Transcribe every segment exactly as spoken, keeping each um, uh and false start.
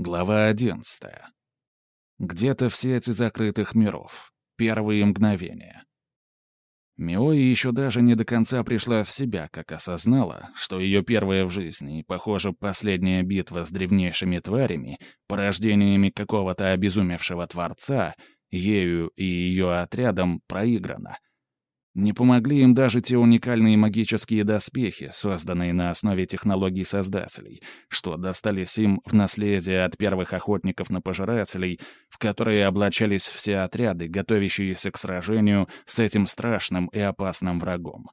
Глава одиннадцатая. Где-то в сети закрытых миров. Первые мгновения. Миои еще даже не до конца пришла в себя, как осознала, что ее первая в жизни и, похоже, последняя битва с древнейшими тварями, порождениями какого-то обезумевшего творца, ею и ее отрядом проиграна. Не помогли им даже те уникальные магические доспехи, созданные на основе технологий создателей, что достались им в наследие от первых охотников на пожирателей, в которые облачались все отряды, готовящиеся к сражению с этим страшным и опасным врагом.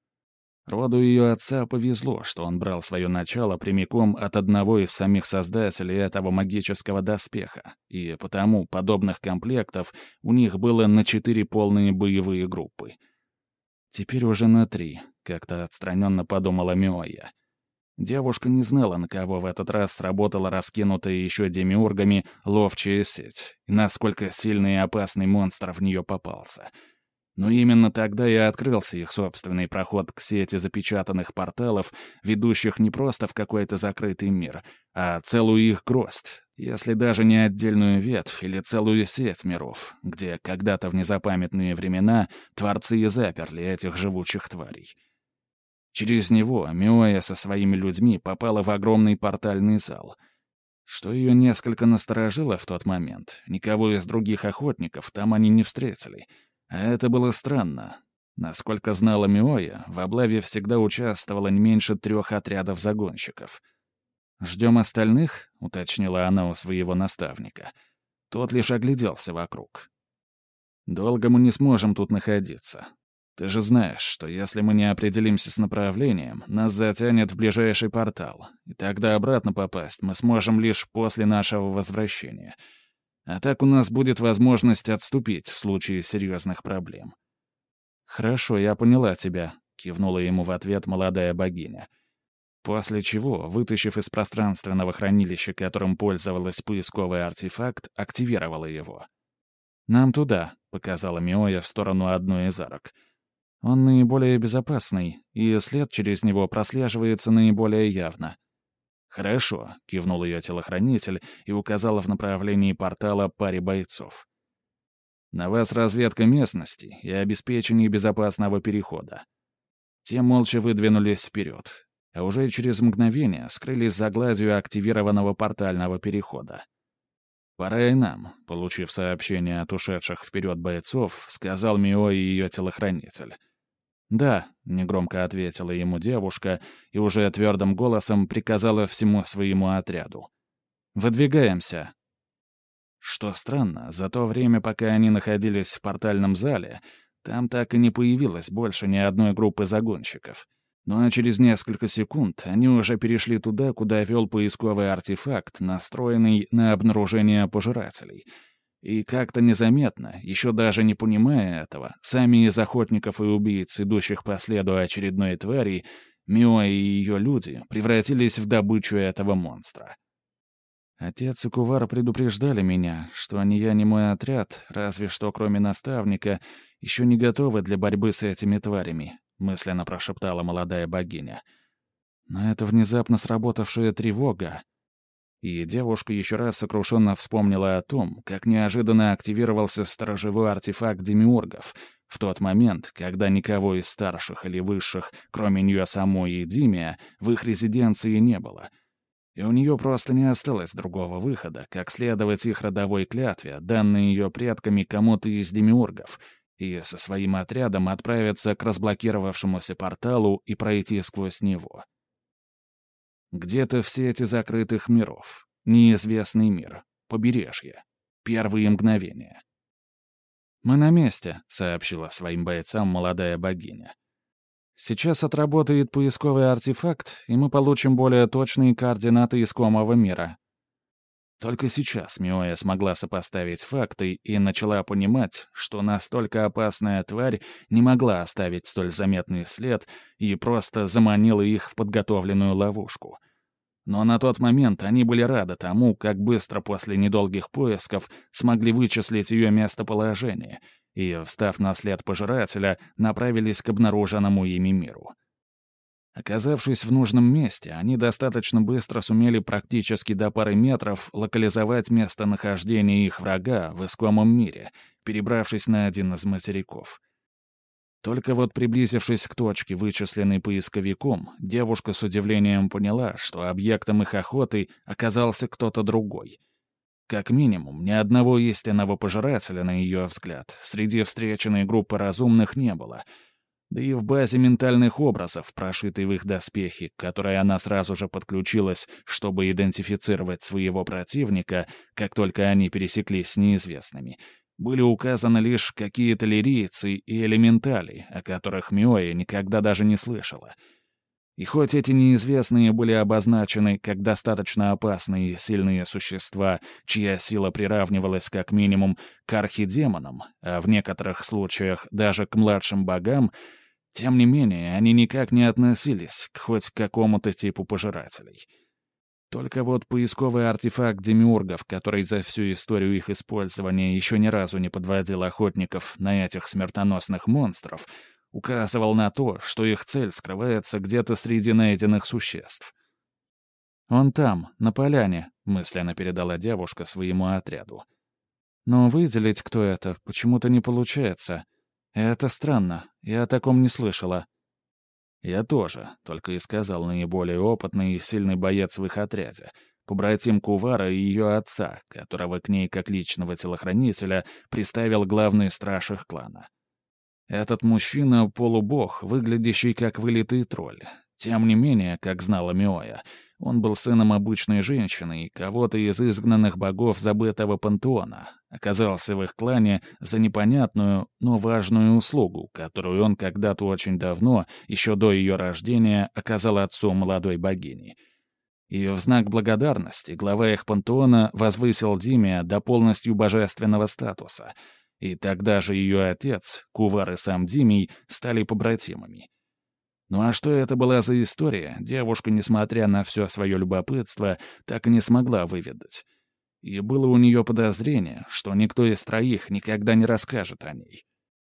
Роду ее отца повезло, что он брал свое начало прямиком от одного из самих создателей этого магического доспеха, и потому подобных комплектов у них было на четыре полные боевые группы. Теперь уже на три, как-то отстраненно подумала Миоя. Девушка не знала, на кого в этот раз сработала раскинутая еще демиургами ловчая сеть, и насколько сильный и опасный монстр в нее попался. Но именно тогда и открылся их собственный проход к сети запечатанных порталов, ведущих не просто в какой-то закрытый мир, а целую их гроздь, если даже не отдельную ветвь или целую сеть миров, где когда-то в незапамятные времена творцы и заперли этих живучих тварей. Через него Миоя со своими людьми попала в огромный портальный зал. Что ее несколько насторожило в тот момент, никого из других охотников там они не встретили. А это было странно. Насколько знала Миоя, в облаве всегда участвовало не меньше трех отрядов загонщиков. «Ждем остальных?» — уточнила она у своего наставника. Тот лишь огляделся вокруг. «Долго мы не сможем тут находиться. Ты же знаешь, что если мы не определимся с направлением, нас затянет в ближайший портал, и тогда обратно попасть мы сможем лишь после нашего возвращения. А так у нас будет возможность отступить в случае серьезных проблем». «Хорошо, я поняла тебя», — кивнула ему в ответ молодая богиня. После чего, вытащив из пространственного хранилища, которым пользовалась поисковый артефакт, активировала его. «Нам туда», — показала Миоя в сторону одной из арок. «Он наиболее безопасный, и след через него прослеживается наиболее явно». «Хорошо», — кивнул ее телохранитель и указал в направлении портала паре бойцов. «На вас разведка местности и обеспечение безопасного перехода». Те молча выдвинулись вперед, а уже через мгновение скрылись за гладью активированного портального перехода. «Пора и нам», — получив сообщение от ушедших вперед бойцов, сказал Мио и ее телохранитель. «Да», — негромко ответила ему девушка и уже твердым голосом приказала всему своему отряду. «Выдвигаемся». Что странно, за то время, пока они находились в портальном зале, там так и не появилось больше ни одной группы загонщиков. Ну а через несколько секунд они уже перешли туда, куда вел поисковый артефакт, настроенный на обнаружение пожирателей. И как-то незаметно, еще даже не понимая этого, сами из охотников и убийц, идущих по следу очередной твари, Мио и ее люди превратились в добычу этого монстра. Отец и Кувар предупреждали меня, что ни я, ни мой отряд, разве что кроме наставника, еще не готовы для борьбы с этими тварями, — мысленно прошептала молодая богиня. Но это внезапно сработавшая тревога. И девушка еще раз сокрушенно вспомнила о том, как неожиданно активировался сторожевой артефакт демиургов в тот момент, когда никого из старших или высших, кроме нее самой и Димия, в их резиденции не было. И у нее просто не осталось другого выхода, как следовать их родовой клятве, данной ее предками кому-то из демиургов, и со своим отрядом отправиться к разблокировавшемуся порталу и пройти сквозь него. Где-то в сети закрытых миров. Неизвестный мир. Побережье. Первые мгновения. «Мы на месте», — сообщила своим бойцам молодая богиня. «Сейчас отработает поисковый артефакт, и мы получим более точные координаты искомого мира». Только сейчас Миоя смогла сопоставить факты и начала понимать, что настолько опасная тварь не могла оставить столь заметный след и просто заманила их в подготовленную ловушку. Но на тот момент они были рады тому, как быстро после недолгих поисков смогли вычислить ее местоположение и, встав на след пожирателя, направились к обнаруженному ими миру. Оказавшись в нужном месте, они достаточно быстро сумели практически до пары метров локализовать местонахождение их врага в искомом мире, перебравшись на один из материков. Только вот приблизившись к точке, вычисленной поисковиком, девушка с удивлением поняла, что объектом их охоты оказался кто-то другой. Как минимум, ни одного истинного пожирателя, на ее взгляд, среди встреченной группы разумных не было. Да и в базе ментальных образов, прошитой в их доспехи, к которой она сразу же подключилась, чтобы идентифицировать своего противника, как только они пересеклись с неизвестными, были указаны лишь какие-то лирийцы и элементали, о которых Миоя никогда даже не слышала. И хоть эти неизвестные были обозначены как достаточно опасные и сильные существа, чья сила приравнивалась как минимум к архидемонам, а в некоторых случаях даже к младшим богам, тем не менее они никак не относились к хоть какому-то типу пожирателей. Только вот поисковый артефакт демиургов, который за всю историю их использования еще ни разу не подводил охотников на этих смертоносных монстров, указывал на то, что их цель скрывается где-то среди найденных существ. «Он там, на поляне», — мысленно передала девушка своему отряду. «Но выделить, кто это, почему-то не получается. Это странно, я о таком не слышала». «Я тоже», — только и сказал наиболее опытный и сильный боец в их отряде, побратим Кувара и ее отца, которого к ней как личного телохранителя приставил главный страж их клана. Этот мужчина — полубог, выглядящий как вылитый тролль. Тем не менее, как знала Миоя, он был сыном обычной женщины, кого-то из изгнанных богов забытого пантеона, оказался в их клане за непонятную, но важную услугу, которую он когда-то очень давно, еще до ее рождения, оказал отцу молодой богини. И в знак благодарности глава их пантеона возвысил Димия до полностью божественного статуса — и тогда же ее отец, Кувар и сам Димий, стали побратимами. Ну а что это была за история, девушка, несмотря на все свое любопытство, так и не смогла выведать. И было у нее подозрение, что никто из троих никогда не расскажет о ней.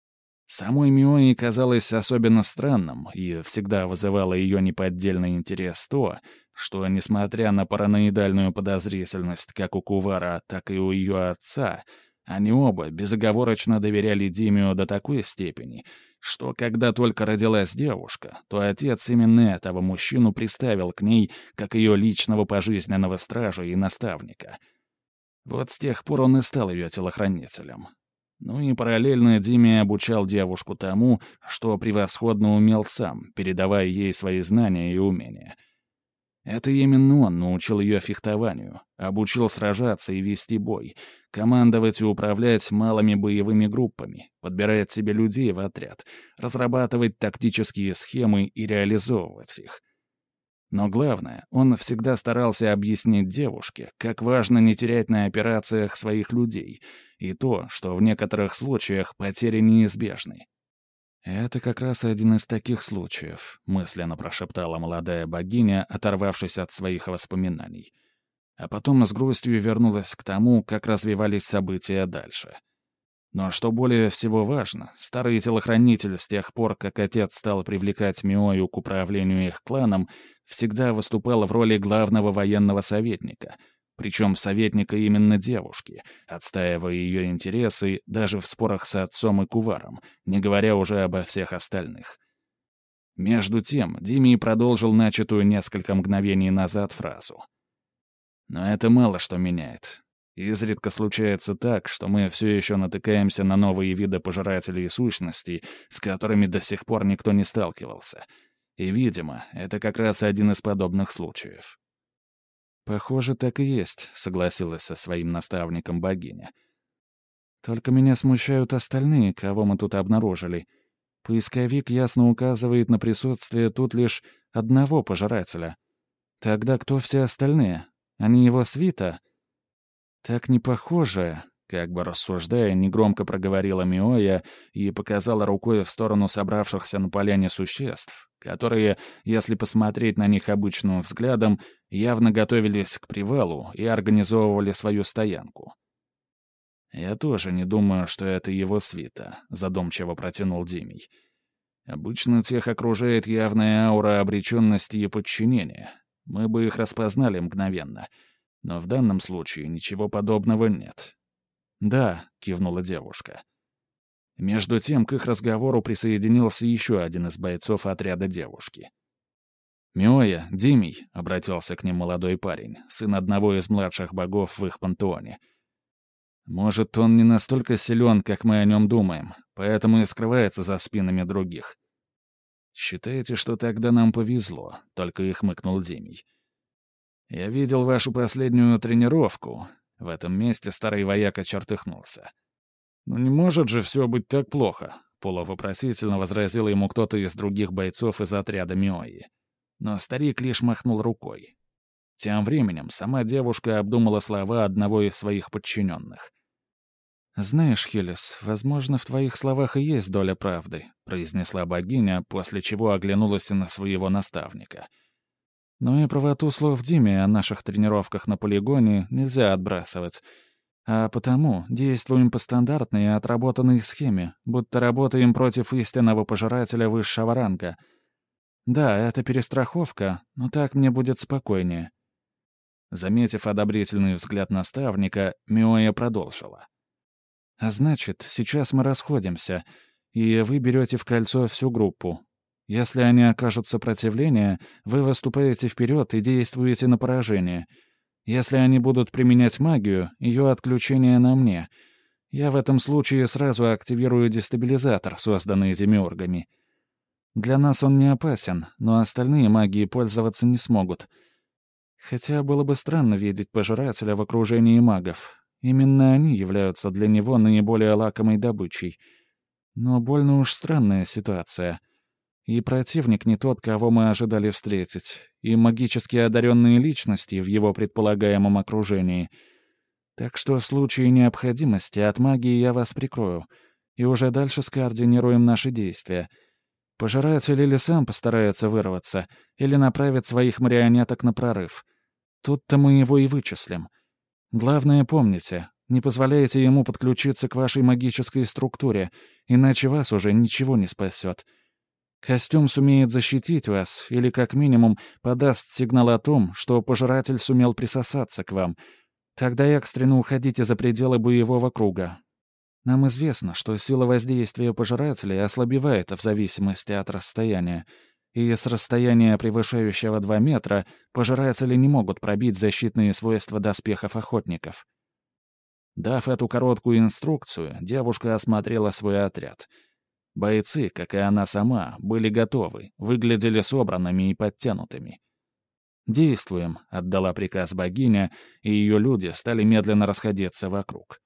Самой Миои казалось особенно странным, и всегда вызывало ее неподдельный интерес то, что, несмотря на параноидальную подозрительность как у Кувара, так и у ее отца, они оба безоговорочно доверяли Димию до такой степени, что когда только родилась девушка, то отец именно этого мужчину приставил к ней как ее личного пожизненного стража и наставника. Вот с тех пор он и стал ее телохранителем. Ну и параллельно Димия обучал девушку тому, что превосходно умел сам, передавая ей свои знания и умения. Это именно он научил ее фехтованию, обучил сражаться и вести бой, командовать и управлять малыми боевыми группами, подбирать себе людей в отряд, разрабатывать тактические схемы и реализовывать их. Но главное, он всегда старался объяснить девушке, как важно не терять на операциях своих людей, и то, что в некоторых случаях потери неизбежны. «Это как раз один из таких случаев», — мысленно прошептала молодая богиня, оторвавшись от своих воспоминаний. А потом с грустью вернулась к тому, как развивались события дальше. Но что более всего важно, старый телохранитель с тех пор, как отец стал привлекать Миою к управлению их кланом, всегда выступал в роли главного военного советника — причем советника именно девушки, отстаивая ее интересы даже в спорах с отцом и Куваром, не говоря уже обо всех остальных. Между тем, Димий продолжил начатую несколько мгновений назад фразу. «Но это мало что меняет. Изредка случается так, что мы все еще натыкаемся на новые виды пожирателей и сущностей, с которыми до сих пор никто не сталкивался. И, видимо, это как раз один из подобных случаев». «Похоже, так и есть», — согласилась со своим наставником богиня. «Только меня смущают остальные, кого мы тут обнаружили. Поисковик ясно указывает на присутствие тут лишь одного пожирателя. Тогда кто все остальные? Они его свита?» «Так не похоже», — как бы рассуждая, негромко проговорила Миоя и показала рукой в сторону собравшихся на поляне существ, которые, если посмотреть на них обычным взглядом, явно готовились к привалу и организовывали свою стоянку. «Я тоже не думаю, что это его свита», — задумчиво протянул Димий. Обычно тех окружает явная аура обреченности и подчинения. Мы бы их распознали мгновенно. Но в данном случае ничего подобного нет. «Да», — кивнула девушка. Между тем к их разговору присоединился еще один из бойцов отряда девушки. «Миоя, Димий», — обратился к ним молодой парень, сын одного из младших богов в их пантеоне. «Может, он не настолько силен, как мы о нем думаем, поэтому и скрывается за спинами других». «Считаете, что тогда нам повезло?» — только и хмыкнул Димий. «Я видел вашу последнюю тренировку». В этом месте старый вояка чертыхнулся. «Ну не может же все быть так плохо», — полувопросительно возразил ему кто-то из других бойцов из отряда Миои. Но старик лишь махнул рукой. Тем временем сама девушка обдумала слова одного из своих подчиненных. «Знаешь, Хелис, возможно, в твоих словах и есть доля правды», — произнесла богиня, после чего оглянулась и на своего наставника. «Но и правоту слов Диме о наших тренировках на полигоне нельзя отбрасывать. А потому действуем по стандартной и отработанной схеме, будто работаем против истинного пожирателя высшего ранга. Да, это перестраховка, но так мне будет спокойнее». Заметив одобрительный взгляд наставника, Миоя продолжила. «А значит, сейчас мы расходимся, и вы берете в кольцо всю группу. Если они окажут сопротивление, вы выступаете вперед и действуете на поражение. Если они будут применять магию, ее отключение на мне. Я в этом случае сразу активирую дестабилизатор, созданный демиургами. Для нас он не опасен, но остальные магии пользоваться не смогут. Хотя было бы странно видеть пожирателя в окружении магов. Именно они являются для него наиболее лакомой добычей. Но больно уж странная ситуация. И противник не тот, кого мы ожидали встретить, и магически одаренные личности в его предполагаемом окружении. Так что в случае необходимости от магии я вас прикрою, и уже дальше скоординируем наши действия. Пожиратель или сам постарается вырваться, или направит своих марионеток на прорыв. Тут-то мы его и вычислим. Главное, помните, не позволяйте ему подключиться к вашей магической структуре, иначе вас уже ничего не спасет. Костюм сумеет защитить вас или, как минимум, подаст сигнал о том, что пожиратель сумел присосаться к вам. Тогда экстренно уходите за пределы боевого круга. Нам известно, что сила воздействия пожирателей ослабевает в зависимости от расстояния, и с расстояния, превышающего два метра, пожиратели не могут пробить защитные свойства доспехов охотников. Дав эту короткую инструкцию, девушка осмотрела свой отряд. Бойцы, как и она сама, были готовы, выглядели собранными и подтянутыми. «Действуем», — отдала приказ богиня, и ее люди стали медленно расходиться вокруг.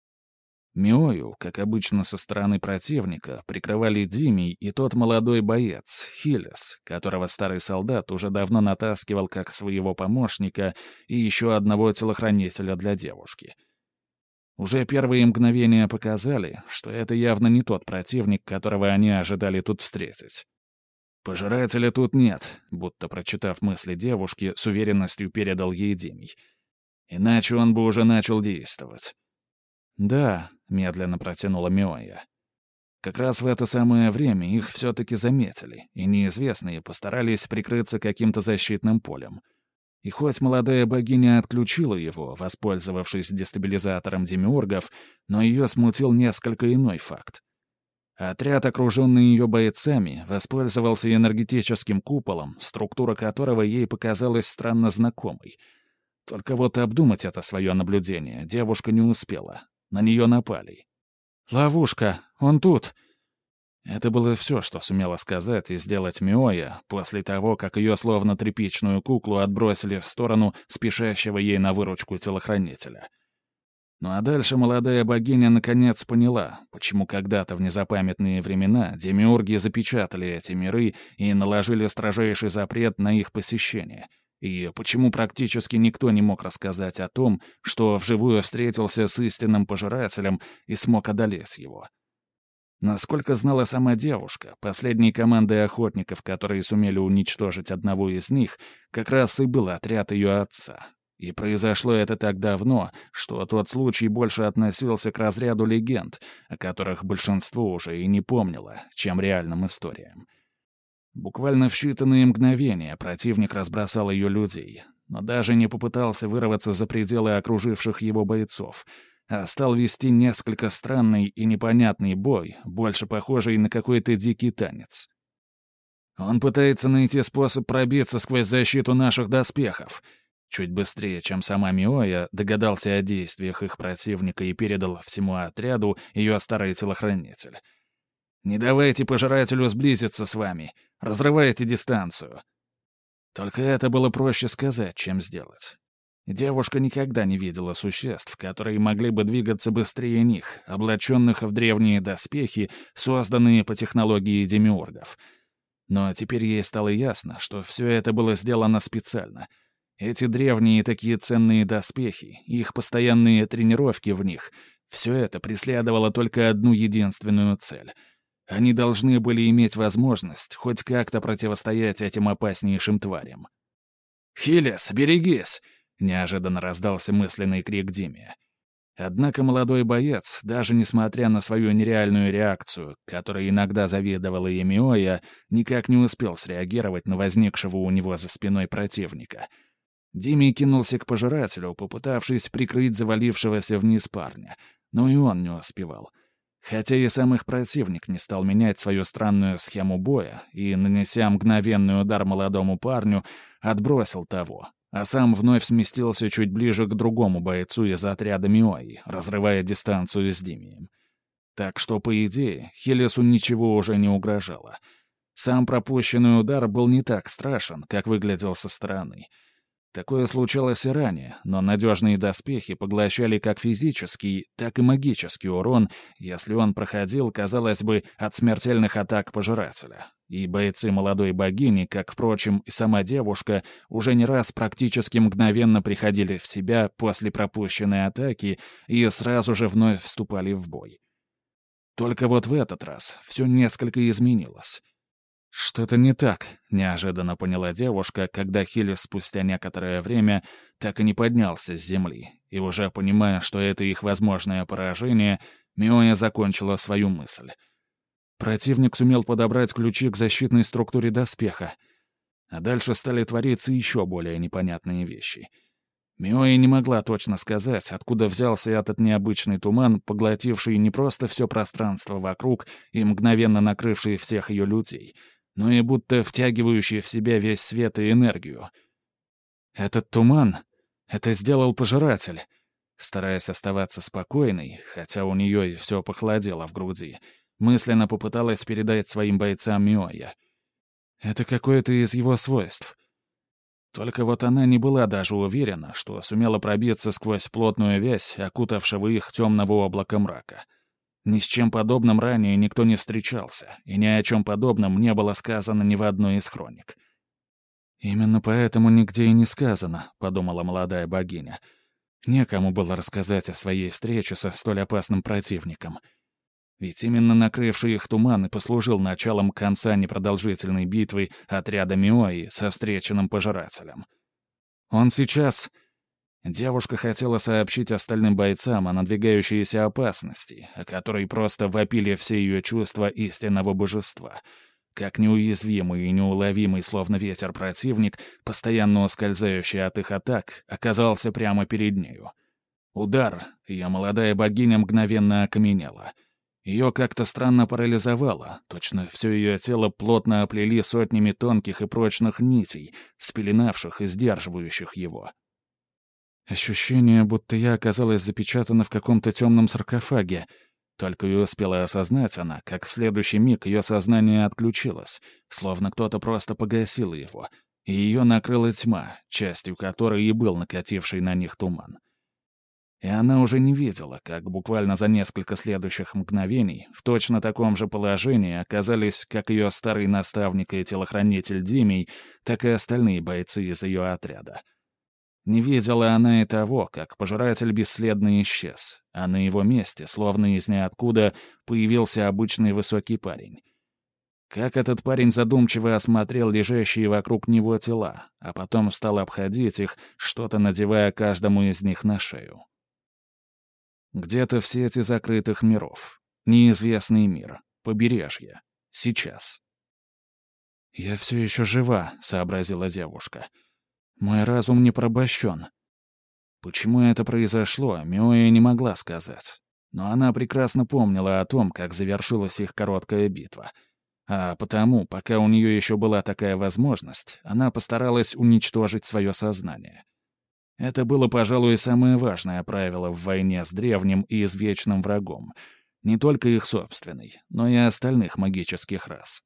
Миою, как обычно со стороны противника, прикрывали Димий и тот молодой боец, Хилес, которого старый солдат уже давно натаскивал как своего помощника и еще одного телохранителя для девушки. Уже первые мгновения показали, что это явно не тот противник, которого они ожидали тут встретить. «Пожирателя тут нет», — будто прочитав мысли девушки, с уверенностью передал ей Димий. «Иначе он бы уже начал действовать». «Да», — медленно протянула Миоя. Как раз в это самое время их все-таки заметили, и неизвестные постарались прикрыться каким-то защитным полем. И хоть молодая богиня отключила его, воспользовавшись дестабилизатором демиургов, но ее смутил несколько иной факт. Отряд, окруженный ее бойцами, воспользовался энергетическим куполом, структура которого ей показалась странно знакомой. Только вот обдумать это свое наблюдение девушка не успела. На нее напали. «Ловушка! Он тут!» Это было все, что сумела сказать и сделать Миоя после того, как ее словно тряпичную куклу отбросили в сторону спешащего ей на выручку телохранителя. Ну а дальше молодая богиня наконец поняла, почему когда-то в незапамятные времена демиурги запечатали эти миры и наложили строжайший запрет на их посещение, и почему практически никто не мог рассказать о том, что вживую встретился с истинным пожирателем и смог одолеть его. Насколько знала сама девушка, последней командой охотников, которые сумели уничтожить одного из них, как раз и был отряд ее отца. И произошло это так давно, что тот случай больше относился к разряду легенд, о которых большинство уже и не помнило, чем реальным историям. Буквально в считанные мгновения противник разбросал ее людей, но даже не попытался вырваться за пределы окруживших его бойцов, а стал вести несколько странный и непонятный бой, больше похожий на какой-то дикий танец. «Он пытается найти способ пробиться сквозь защиту наших доспехов», чуть быстрее, чем сама Миоя, догадался о действиях их противника и передал всему отряду ее старый телохранитель. «Не давайте пожирателю сблизиться с вами, разрывайте дистанцию». Только это было проще сказать, чем сделать. Девушка никогда не видела существ, которые могли бы двигаться быстрее них, облаченных в древние доспехи, созданные по технологии демиургов. Но теперь ей стало ясно, что все это было сделано специально. Эти древние такие ценные доспехи, их постоянные тренировки в них — все это преследовало только одну единственную цель. Они должны были иметь возможность хоть как-то противостоять этим опаснейшим тварям. «Хилес, берегись!» — неожиданно раздался мысленный крик Диме. Однако молодой боец, даже несмотря на свою нереальную реакцию, которой иногда заведовала и Миоя, никак не успел среагировать на возникшего у него за спиной противника. Диме кинулся к пожирателю, попытавшись прикрыть завалившегося вниз парня, но и он не успевал. Хотя и сам их противник не стал менять свою странную схему боя и, нанеся мгновенный удар молодому парню, отбросил того, а сам вновь сместился чуть ближе к другому бойцу из отряда Миои, разрывая дистанцию с Димием. Так что, по идее, Хелесу ничего уже не угрожало. Сам пропущенный удар был не так страшен, как выглядел со стороны. Такое случалось и ранее, но надежные доспехи поглощали как физический, так и магический урон, если он проходил, казалось бы, от смертельных атак пожирателя. И бойцы молодой богини, как, впрочем, и сама девушка, уже не раз практически мгновенно приходили в себя после пропущенной атаки и сразу же вновь вступали в бой. Только вот в этот раз все несколько изменилось. «Что-то не так», — неожиданно поняла девушка, когда Хилес спустя некоторое время так и не поднялся с земли, и уже понимая, что это их возможное поражение, Миоя закончила свою мысль. Противник сумел подобрать ключи к защитной структуре доспеха, а дальше стали твориться еще более непонятные вещи. Миоя не могла точно сказать, откуда взялся этот необычный туман, поглотивший не просто все пространство вокруг и мгновенно накрывший всех ее людей, но и будто втягивающий в себя весь свет и энергию. Этот туман — это сделал пожиратель. Стараясь оставаться спокойной, хотя у нее и все похолодело в груди, мысленно попыталась передать своим бойцам Миоя. Это какое-то из его свойств. Только вот она не была даже уверена, что сумела пробиться сквозь плотную вязь, окутавшего их темного облака мрака. Ни с чем подобным ранее никто не встречался, и ни о чем подобном не было сказано ни в одной из хроник. «Именно поэтому нигде и не сказано», — подумала молодая богиня. Некому было рассказать о своей встрече со столь опасным противником. Ведь именно накрывший их туман и послужил началом конца непродолжительной битвы отряда Миои со встреченным пожирателем. «Он сейчас...» Девушка хотела сообщить остальным бойцам о надвигающейся опасности, о которой просто вопили все ее чувства истинного божества. Как неуязвимый и неуловимый, словно ветер противник, постоянно ускользающий от их атак, оказался прямо перед нею. Удар, ее молодая богиня мгновенно окаменела. Ее как-то странно парализовало, точно все ее тело плотно оплели сотнями тонких и прочных нитей, спеленавших и сдерживающих его. Ощущение, будто я оказалась запечатана в каком-то темном саркофаге. Только и успела осознать она, как в следующий миг ее сознание отключилось, словно кто-то просто погасил его, и ее накрыла тьма, частью которой и был накативший на них туман. И она уже не видела, как буквально за несколько следующих мгновений в точно таком же положении оказались как ее старый наставник и телохранитель Димий, так и остальные бойцы из ее отряда. Не видела она и того, как пожиратель бесследно исчез, а на его месте, словно из ниоткуда, появился обычный высокий парень. как этот парень задумчиво осмотрел лежащие вокруг него тела, а потом стал обходить их, что-то надевая каждому из них на шею. Где-то в сети закрытых миров. Неизвестный мир. Побережье. Сейчас. «Я все еще жива», — сообразила девушка. «Мой разум не порабощен». Почему это произошло, Миоя не могла сказать. Но она прекрасно помнила о том, как завершилась их короткая битва. А потому, пока у нее еще была такая возможность, она постаралась уничтожить свое сознание. Это было, пожалуй, самое важное правило в войне с древним и извечным врагом. Не только их собственный, но и остальных магических рас.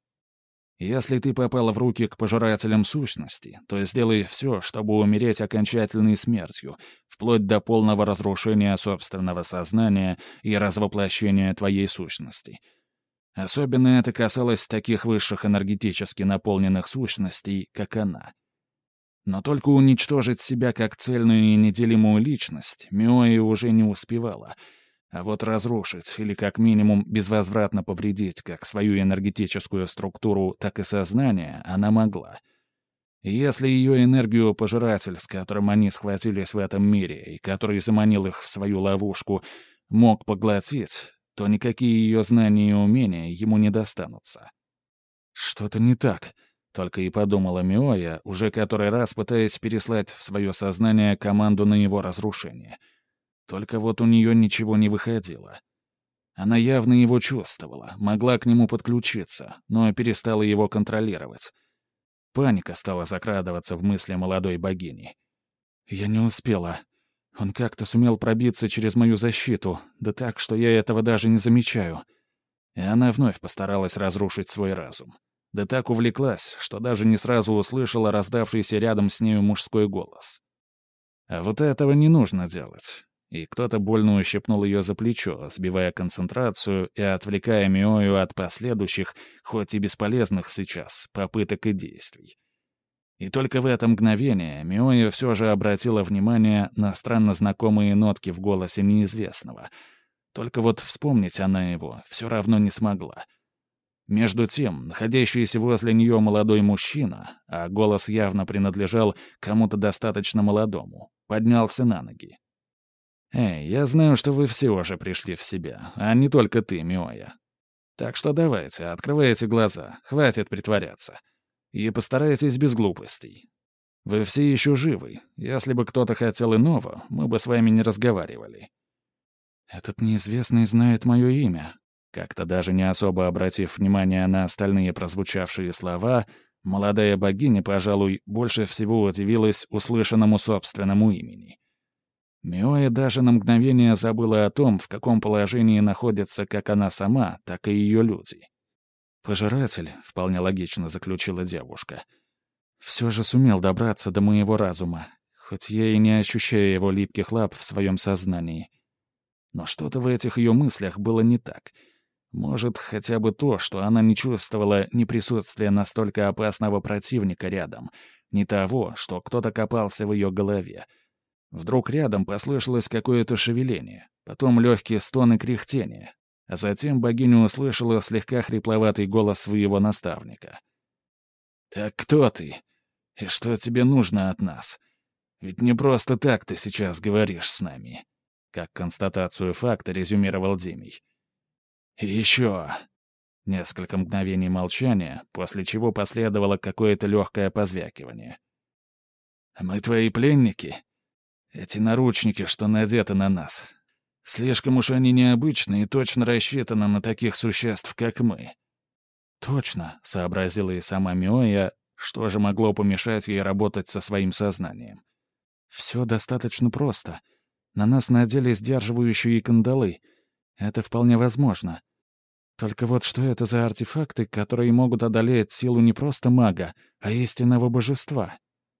Если ты попала в руки к пожирателям сущности, то сделай все, чтобы умереть окончательной смертью, вплоть до полного разрушения собственного сознания и развоплощения твоей сущности. Особенно это касалось таких высших энергетически наполненных сущностей, как она. Но только уничтожить себя как цельную и неделимую личность Миоя уже не успевала, а вот разрушить или как минимум безвозвратно повредить как свою энергетическую структуру, так и сознание она могла. И если ее энергию пожиратель, с которым они схватились в этом мире и который заманил их в свою ловушку, мог поглотить, то никакие ее знания и умения ему не достанутся. «Что-то не так», — только и подумала Миоя, уже который раз пытаясь переслать в свое сознание команду на его разрушение. Только вот у нее ничего не выходило. Она явно его чувствовала, могла к нему подключиться, но перестала его контролировать. Паника стала закрадываться в мысли молодой богини. «Я не успела. Он как-то сумел пробиться через мою защиту, да так, что я этого даже не замечаю». И она вновь постаралась разрушить свой разум. Да так увлеклась, что даже не сразу услышала раздавшийся рядом с нею мужской голос. А вот этого не нужно делать. И кто-то больно ущипнул ее за плечо, сбивая концентрацию и отвлекая Миою от последующих, хоть и бесполезных сейчас, попыток и действий. И только в это мгновение Миоя все же обратила внимание на странно знакомые нотки в голосе неизвестного. Только вот вспомнить она его все равно не смогла. Между тем, находящийся возле нее молодой мужчина, а голос явно принадлежал кому-то достаточно молодому, поднялся на ноги. «Эй, я знаю, что вы все уже пришли в себя, а не только ты, Миоя. Так что давайте, открывайте глаза, хватит притворяться. И постарайтесь без глупостей. Вы все еще живы. Если бы кто-то хотел иного, мы бы с вами не разговаривали». «Этот неизвестный знает мое имя». Как-то даже не особо обратив внимание на остальные прозвучавшие слова, молодая богиня, пожалуй, больше всего удивилась услышанному собственному имени. Миоя даже на мгновение забыла о том, в каком положении находятся как она сама, так и ее люди. «Пожиратель», — вполне логично заключила девушка, — «все же сумел добраться до моего разума, хоть я и не ощущаю его липких лап в своем сознании». Но что-то в этих ее мыслях было не так. Может, хотя бы то, что она не чувствовала ни присутствия настолько опасного противника рядом, ни того, что кто-то копался в ее голове. Вдруг рядом послышалось какое-то шевеление, потом легкий стон и кряхтение, а затем богиня услышала слегка хрипловатый голос своего наставника. «Так кто ты? И что тебе нужно от нас? Ведь не просто так ты сейчас говоришь с нами», — как констатацию факта резюмировал Димий. «И еще...» Несколько мгновений молчания, после чего последовало какое-то легкое позвякивание. «Мы твои пленники? Эти наручники, что надеты на нас. Слишком уж они необычны и точно рассчитаны на таких существ, как мы». «Точно», — сообразила и сама Миоя, что же могло помешать ей работать со своим сознанием. «Все достаточно просто. На нас надели сдерживающие кандалы. Это вполне возможно. Только вот что это за артефакты, которые могут одолеть силу не просто мага, а истинного божества?»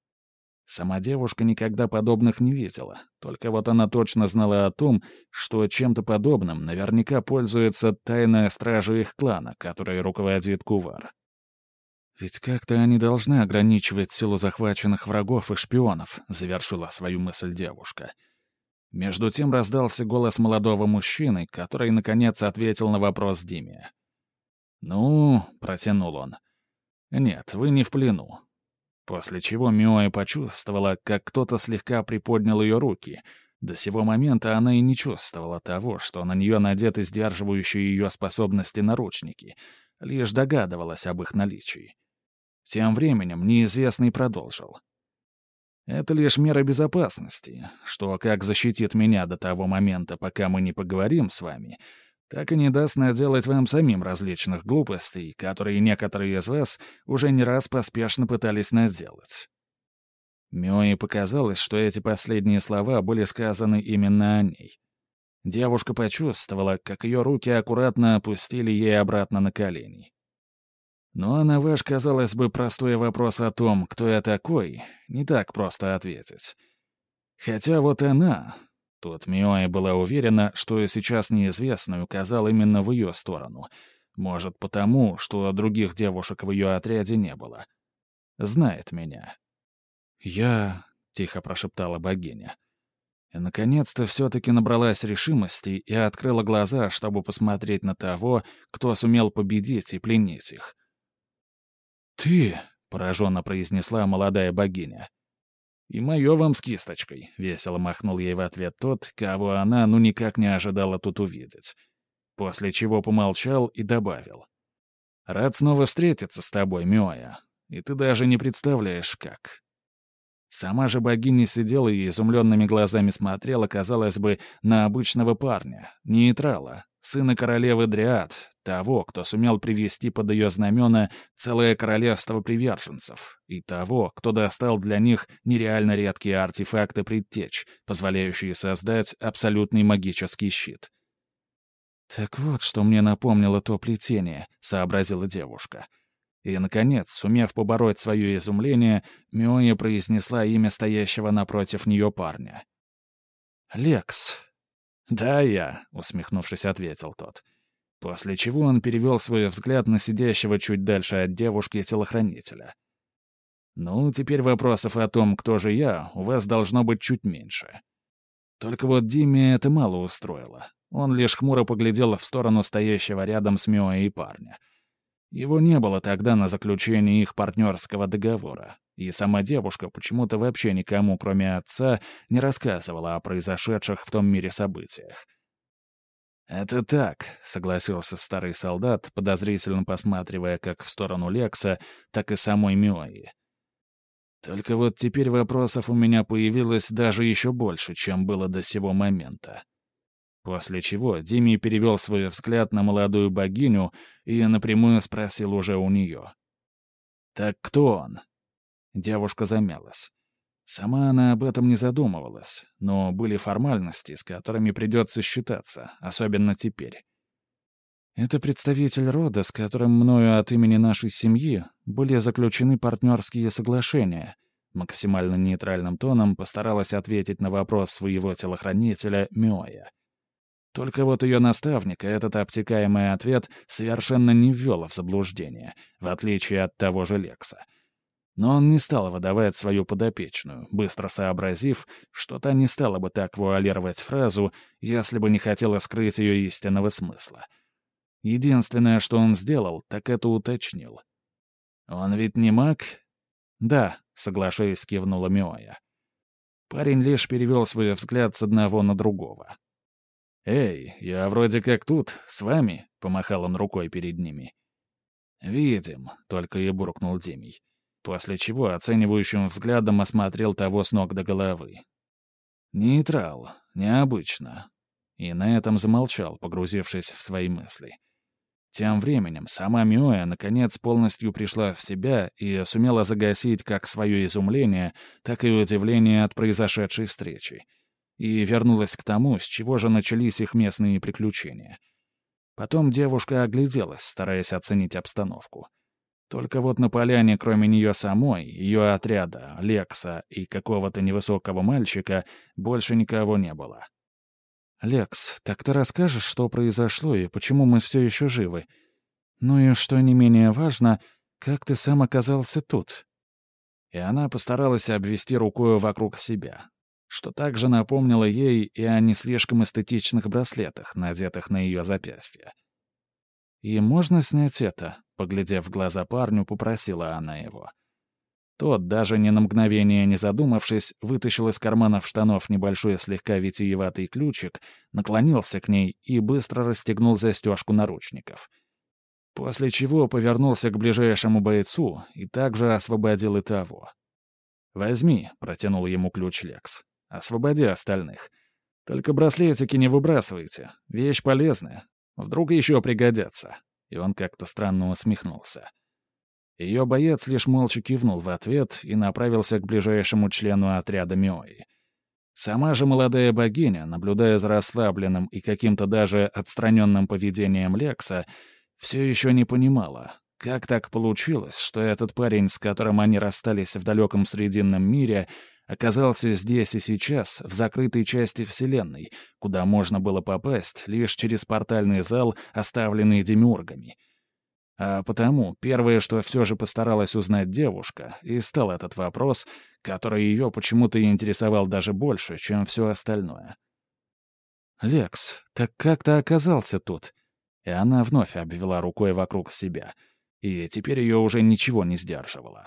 Сама девушка никогда подобных не видела, только вот она точно знала о том, что чем-то подобным наверняка пользуется тайная стража их клана, которой руководит Кувар. «Ведь как-то они должны ограничивать силу захваченных врагов и шпионов», — завершила свою мысль девушка. Между тем раздался голос молодого мужчины, который, наконец, ответил на вопрос Диме. «Ну», — протянул он, — «нет, вы не в плену». После чего Миоя почувствовала, как кто-то слегка приподнял ее руки. До сего момента она и не чувствовала того, что на нее надеты сдерживающие ее способности наручники, лишь догадывалась об их наличии. Тем временем неизвестный продолжил. «Это лишь мера безопасности, что как защитит меня до того момента, пока мы не поговорим с вами, так и не даст наделать вам самим различных глупостей, которые некоторые из вас уже не раз поспешно пытались наделать». Миое показалось, что эти последние слова были сказаны именно о ней. Девушка почувствовала, как ее руки аккуратно опустили ей обратно на колени. Ну а на ваш, казалось бы, простой вопрос о том, кто я такой, не так просто ответить. Хотя вот она... Тут Миоя была уверена, что сейчас неизвестный указал именно в ее сторону. Может, потому, что других девушек в ее отряде не было. Знает меня. «Я...» — тихо прошептала богиня. И, наконец-то, все-таки набралась решимости и открыла глаза, чтобы посмотреть на того, кто сумел победить и пленить их. «Ты...» — пораженно произнесла молодая богиня. «И мое вам с кисточкой», — весело махнул ей в ответ тот, кого она ну никак не ожидала тут увидеть. После чего помолчал и добавил. «Рад снова встретиться с тобой, Миоя, и ты даже не представляешь, как». Сама же богиня сидела и изумленными глазами смотрела, казалось бы, на обычного парня, нейтрала, сына королевы Дриад, того, кто сумел привести под ее знамена целое королевство приверженцев, и того, кто достал для них нереально редкие артефакты предтеч, позволяющие создать абсолютный магический щит. «Так вот, что мне напомнило то плетение», — сообразила девушка. И, наконец, сумев побороть свое изумление, Миоя произнесла имя стоящего напротив нее парня. «Лекс». «Да, я», — усмехнувшись, ответил тот. После чего он перевел свой взгляд на сидящего чуть дальше от девушки телохранителя. «Ну, теперь вопросов о том, кто же я, у вас должно быть чуть меньше». Только вот Диме это мало устроило. Он лишь хмуро поглядел в сторону стоящего рядом с Миоей парня. Его не было тогда на заключении их партнерского договора, и сама девушка почему-то вообще никому, кроме отца, не рассказывала о произошедших в том мире событиях. «Это так», — согласился старый солдат, подозрительно посматривая как в сторону Лекса, так и самой Миои. «Только вот теперь вопросов у меня появилось даже еще больше, чем было до сего момента». После чего Дими перевел свой взгляд на молодую богиню и напрямую спросил уже у нее. «Так кто он?» Девушка замялась. Сама она об этом не задумывалась, но были формальности, с которыми придется считаться, особенно теперь. «Это представитель рода, с которым мною от имени нашей семьи были заключены партнерские соглашения», максимально нейтральным тоном постаралась ответить на вопрос своего телохранителя Миоя. Только вот ее наставника этот обтекаемый ответ совершенно не ввел в заблуждение, в отличие от того же Лекса. Но он не стал выдавать свою подопечную, быстро сообразив, что та не стала бы так вуалировать фразу, если бы не хотела скрыть ее истинного смысла. Единственное, что он сделал, так это уточнил. «Он ведь не маг?» «Да», — соглашаясь, кивнула Миоя. Парень лишь перевел свой взгляд с одного на другого. «Эй, я вроде как тут, с вами», — помахал он рукой перед ними. «Видим», — только и буркнул Димий, после чего оценивающим взглядом осмотрел того с ног до головы. «Нейтрал, необычно». И на этом замолчал, погрузившись в свои мысли. Тем временем сама Миоя наконец полностью пришла в себя и сумела загасить как свое изумление, так и удивление от произошедшей встречи. И вернулась к тому, с чего же начались их местные приключения. Потом девушка огляделась, стараясь оценить обстановку. Только вот на поляне, кроме нее самой, ее отряда, Лекса и какого-то невысокого мальчика, больше никого не было. «Лекс, так ты расскажешь, что произошло и почему мы все еще живы? Ну и, что не менее важно, как ты сам оказался тут?» И она постаралась обвести рукою вокруг себя, что также напомнило ей и о не слишком эстетичных браслетах, надетых на ее запястье. «И можно снять это?» — поглядев в глаза парню, попросила она его. Тот, даже ни на мгновение не задумавшись, вытащил из карманов штанов небольшой слегка витиеватый ключик, наклонился к ней и быстро расстегнул застежку наручников. После чего повернулся к ближайшему бойцу и также освободил и того. «Возьми», — протянул ему ключ Лекс. «Освободи остальных. Только браслетики не выбрасывайте. Вещь полезная. Вдруг еще пригодятся». И он как-то странно усмехнулся. Ее боец лишь молча кивнул в ответ и направился к ближайшему члену отряда Миои. Сама же молодая богиня, наблюдая за расслабленным и каким-то даже отстраненным поведением Лекса, все еще не понимала, как так получилось, что этот парень, с которым они расстались в далеком Срединном мире, оказался здесь и сейчас, в закрытой части Вселенной, куда можно было попасть лишь через портальный зал, оставленный демиургами. А потому первое, что все же постаралась узнать девушка, и стал этот вопрос, который ее почему-то интересовал даже больше, чем все остальное. «Лекс, так как ты оказался тут?» И она вновь обвела рукой вокруг себя, и теперь ее уже ничего не сдерживало.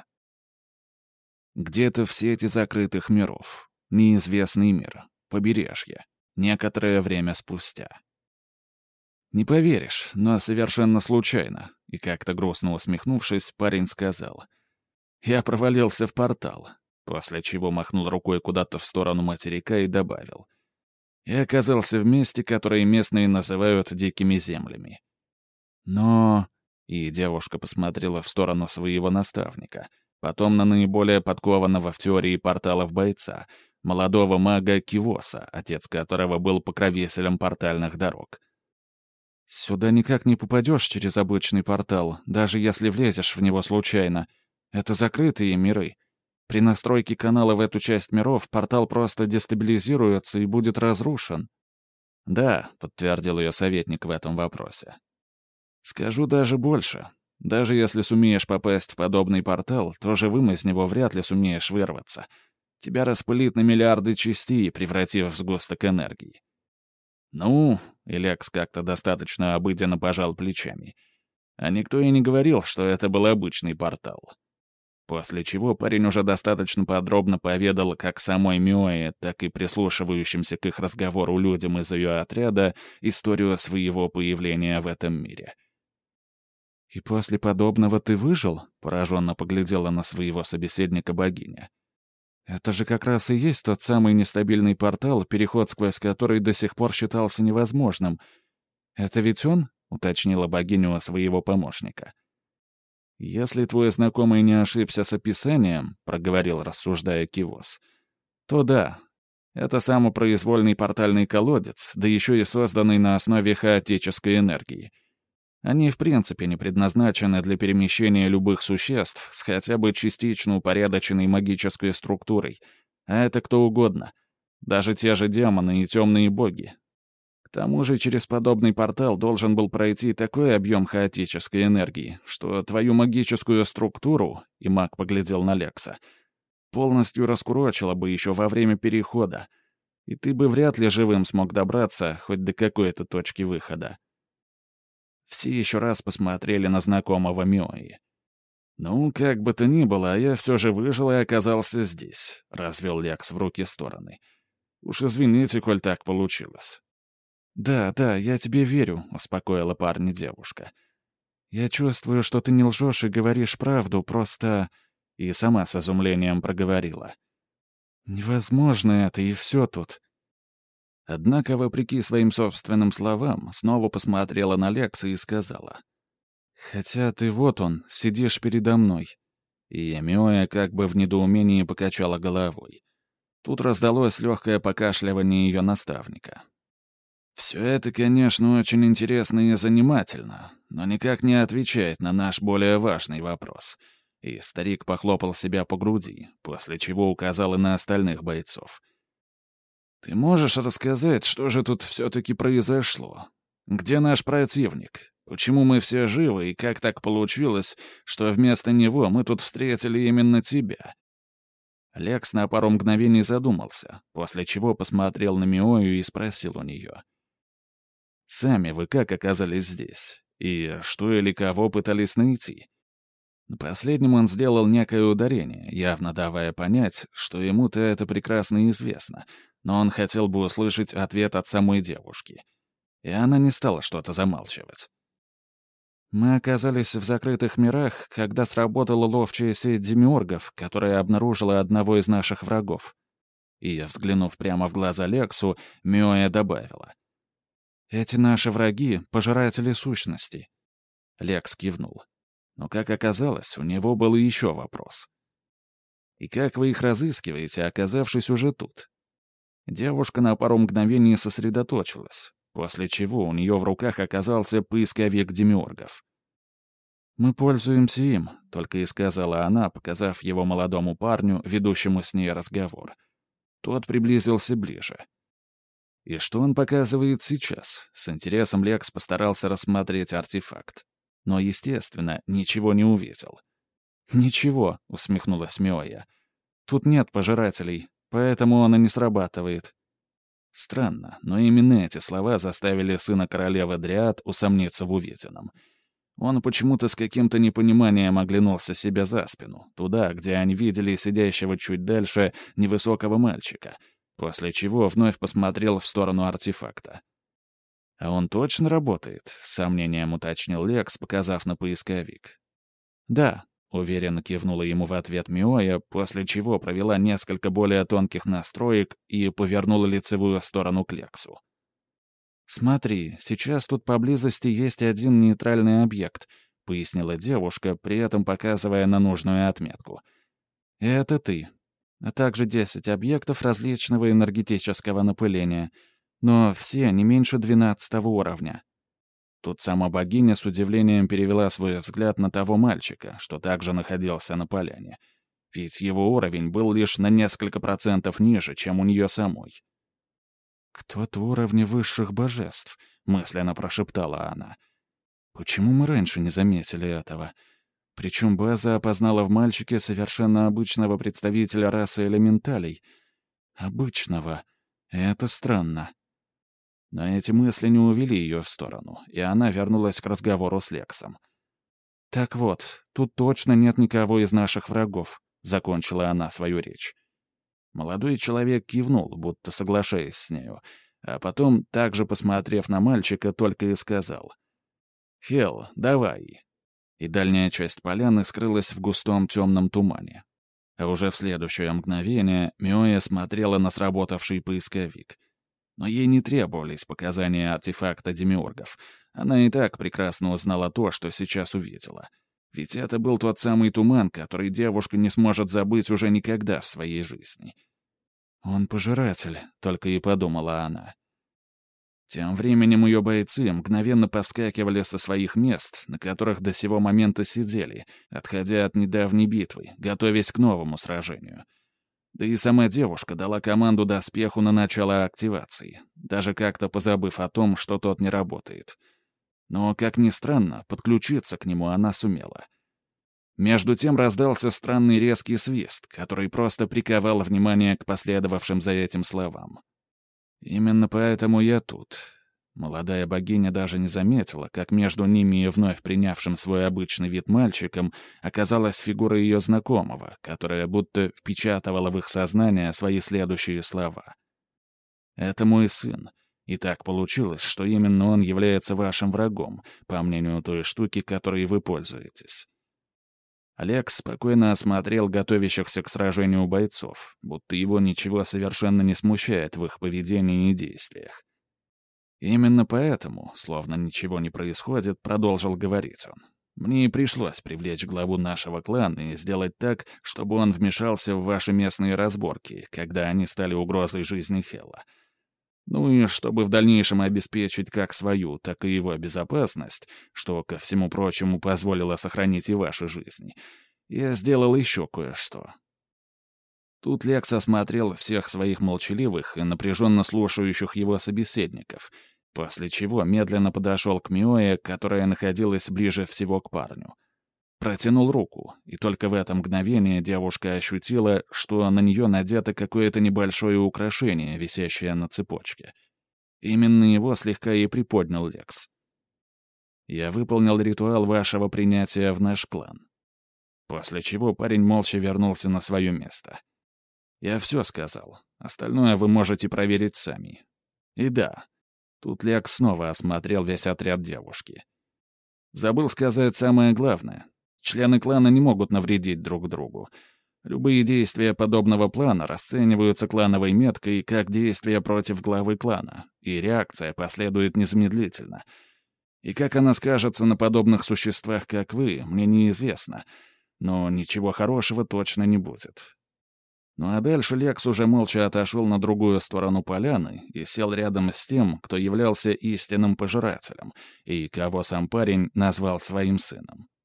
Где-то в сети закрытых миров. Неизвестный мир. Побережье. Некоторое время спустя. «Не поверишь, но совершенно случайно», и как-то грустно усмехнувшись, парень сказал. «Я провалился в портал», после чего махнул рукой куда-то в сторону материка и добавил. «Я оказался в месте, которое местные называют дикими землями». «Но...» И девушка посмотрела в сторону своего наставника, потом на наиболее подкованного в теории порталов бойца, молодого мага Кивоса, отец которого был покровителем портальных дорог. «Сюда никак не попадешь через обычный портал, даже если влезешь в него случайно. Это закрытые миры. При настройке канала в эту часть миров портал просто дестабилизируется и будет разрушен». «Да», — подтвердил ее советник в этом вопросе. «Скажу даже больше. Даже если сумеешь попасть в подобный портал, то живым из него вряд ли сумеешь вырваться. Тебя распылит на миллиарды частей, превратив в сгусток энергии». «Ну...» — Илекс как-то достаточно обыденно пожал плечами. А никто и не говорил, что это был обычный портал. После чего парень уже достаточно подробно поведал как самой Миое, так и прислушивающимся к их разговору людям из ее отряда историю своего появления в этом мире. «И после подобного ты выжил?» — пораженно поглядела на своего собеседника богиня. «Это же как раз и есть тот самый нестабильный портал, переход сквозь который до сих пор считался невозможным. Это ведь он?» — уточнила богиня у своего помощника. «Если твой знакомый не ошибся с описанием», — проговорил, рассуждая Кивос, — «то да, это самопроизвольный портальный колодец, да еще и созданный на основе хаотической энергии. Они в принципе не предназначены для перемещения любых существ с хотя бы частично упорядоченной магической структурой, а это кто угодно, даже те же демоны и темные боги. К тому же через подобный портал должен был пройти такой объем хаотической энергии, что твою магическую структуру, и маг поглядел на Лекса, полностью раскурочило бы еще во время перехода, и ты бы вряд ли живым смог добраться хоть до какой-то точки выхода. Все еще раз посмотрели на знакомого Миои. «Ну, как бы то ни было, а я все же выжил и оказался здесь», — развел Лекс в руки стороны. «Уж извините, коль так получилось». «Да, да, я тебе верю», — успокоила парня девушка. «Я чувствую, что ты не лжешь и говоришь правду, просто...» И сама с изумлением проговорила. «Невозможно это, и все тут». Однако, вопреки своим собственным словам, снова посмотрела на Лекса и сказала. «Хотя ты вот он, сидишь передо мной». И Миоя как бы в недоумении покачала головой. Тут раздалось легкое покашливание ее наставника. «Все это, конечно, очень интересно и занимательно, но никак не отвечает на наш более важный вопрос». И старик похлопал себя по груди, после чего указал и на остальных бойцов. «Ты можешь рассказать, что же тут все-таки произошло? Где наш противник? Почему мы все живы, и как так получилось, что вместо него мы тут встретили именно тебя?» Лекс на пару мгновений задумался, после чего посмотрел на Миою и спросил у нее. «Сами вы как оказались здесь? И что или кого пытались найти? На последнем он сделал некое ударение, явно давая понять, что ему-то это прекрасно известно, но он хотел бы услышать ответ от самой девушки. И она не стала что-то замалчивать. Мы оказались в закрытых мирах, когда сработала ловчая сеть демиургов, которая обнаружила одного из наших врагов. И, взглянув прямо в глаза Лексу, Миоя добавила. «Эти наши враги — пожиратели сущностей». Лекс кивнул. Но, как оказалось, у него был еще вопрос. «И как вы их разыскиваете, оказавшись уже тут?» Девушка на пару мгновений сосредоточилась, после чего у нее в руках оказался поисковик демиургов. «Мы пользуемся им», — только и сказала она, показав его молодому парню, ведущему с ней разговор. Тот приблизился ближе. И что он показывает сейчас? С интересом Лекс постарался рассмотреть артефакт. Но, естественно, ничего не увидел. «Ничего», — усмехнулась Миоя. «Тут нет пожирателей, поэтому он и не срабатывает». Странно, но именно эти слова заставили сына королевы Дриад усомниться в увиденном. Он почему-то с каким-то непониманием оглянулся себе за спину, туда, где они видели сидящего чуть дальше невысокого мальчика, после чего вновь посмотрел в сторону артефакта. «А он точно работает?» — с сомнением уточнил Лекс, показав на поисковик. «Да», — уверенно кивнула ему в ответ Миоя, после чего провела несколько более тонких настроек и повернула лицевую сторону к Лексу. «Смотри, сейчас тут поблизости есть один нейтральный объект», — пояснила девушка, при этом показывая на нужную отметку. «Это ты, а также десять объектов различного энергетического напыления, но все не меньше двенадцатого уровня». Тут сама богиня с удивлением перевела свой взгляд на того мальчика, что также находился на поляне. Ведь его уровень был лишь на несколько процентов ниже, чем у нее самой. «Кто-то уровня высших божеств», — мысленно прошептала она. «Почему мы раньше не заметили этого? Причем база опознала в мальчике совершенно обычного представителя расы элементалей. Обычного. Это странно». Но эти мысли не увели ее в сторону, и она вернулась к разговору с Лексом. «Так вот, тут точно нет никого из наших врагов», — закончила она свою речь. Молодой человек кивнул, будто соглашаясь с нею, а потом, также посмотрев на мальчика, только и сказал: «Хелл, давай». И дальняя часть поляны скрылась в густом темном тумане. А уже в следующее мгновение Миоя смотрела на сработавший поисковик. Но ей не требовались показания артефакта демиургов. Она и так прекрасно узнала то, что сейчас увидела. Ведь это был тот самый туман, который девушка не сможет забыть уже никогда в своей жизни. «Он пожиратель», — только и подумала она. Тем временем ее бойцы мгновенно повскакивали со своих мест, на которых до сего момента сидели, отходя от недавней битвы, готовясь к новому сражению. Да и сама девушка дала команду доспеху на начало активации, даже как-то позабыв о том, что тот не работает. Но, как ни странно, подключиться к нему она сумела. Между тем раздался странный резкий свист, который просто приковал внимание к последовавшим за этим словам. «Именно поэтому я тут». Молодая богиня даже не заметила, как между ними и вновь принявшим свой обычный вид мальчиком оказалась фигура ее знакомого, которая будто впечатывала в их сознание свои следующие слова. «Это мой сын. И так получилось, что именно он является вашим врагом, по мнению той штуки, которой вы пользуетесь». Олег спокойно осмотрел готовящихся к сражению бойцов, будто его ничего совершенно не смущает в их поведении и действиях. Именно поэтому, словно ничего не происходит, продолжил говорить он. Мне и пришлось привлечь главу нашего клана и сделать так, чтобы он вмешался в ваши местные разборки, когда они стали угрозой жизни Хелла. Ну и чтобы в дальнейшем обеспечить как свою, так и его безопасность, что, ко всему прочему, позволило сохранить и вашу жизнь, я сделал еще кое-что. Тут Лекс осмотрел всех своих молчаливых и напряженно слушающих его собеседников, после чего медленно подошел к Миое, которая находилась ближе всего к парню. Протянул руку, и только в это мгновение девушка ощутила, что на нее надето какое-то небольшое украшение, висящее на цепочке. Именно его слегка и приподнял Лекс. Я выполнил ритуал вашего принятия в наш клан». После чего парень молча вернулся на свое место. Я все сказал. Остальное вы можете проверить сами. И да, тут Ляк снова осмотрел весь отряд девушки. Забыл сказать самое главное. Члены клана не могут навредить друг другу. Любые действия подобного плана расцениваются клановой меткой как действия против главы клана, и реакция последует незамедлительно. И как она скажется на подобных существах, как вы, мне неизвестно, но ничего хорошего точно не будет. Ну а дальше Лекс уже молча отошел на другую сторону поляны и сел рядом с тем, кто являлся истинным пожирателем, и кого сам парень назвал своим сыном.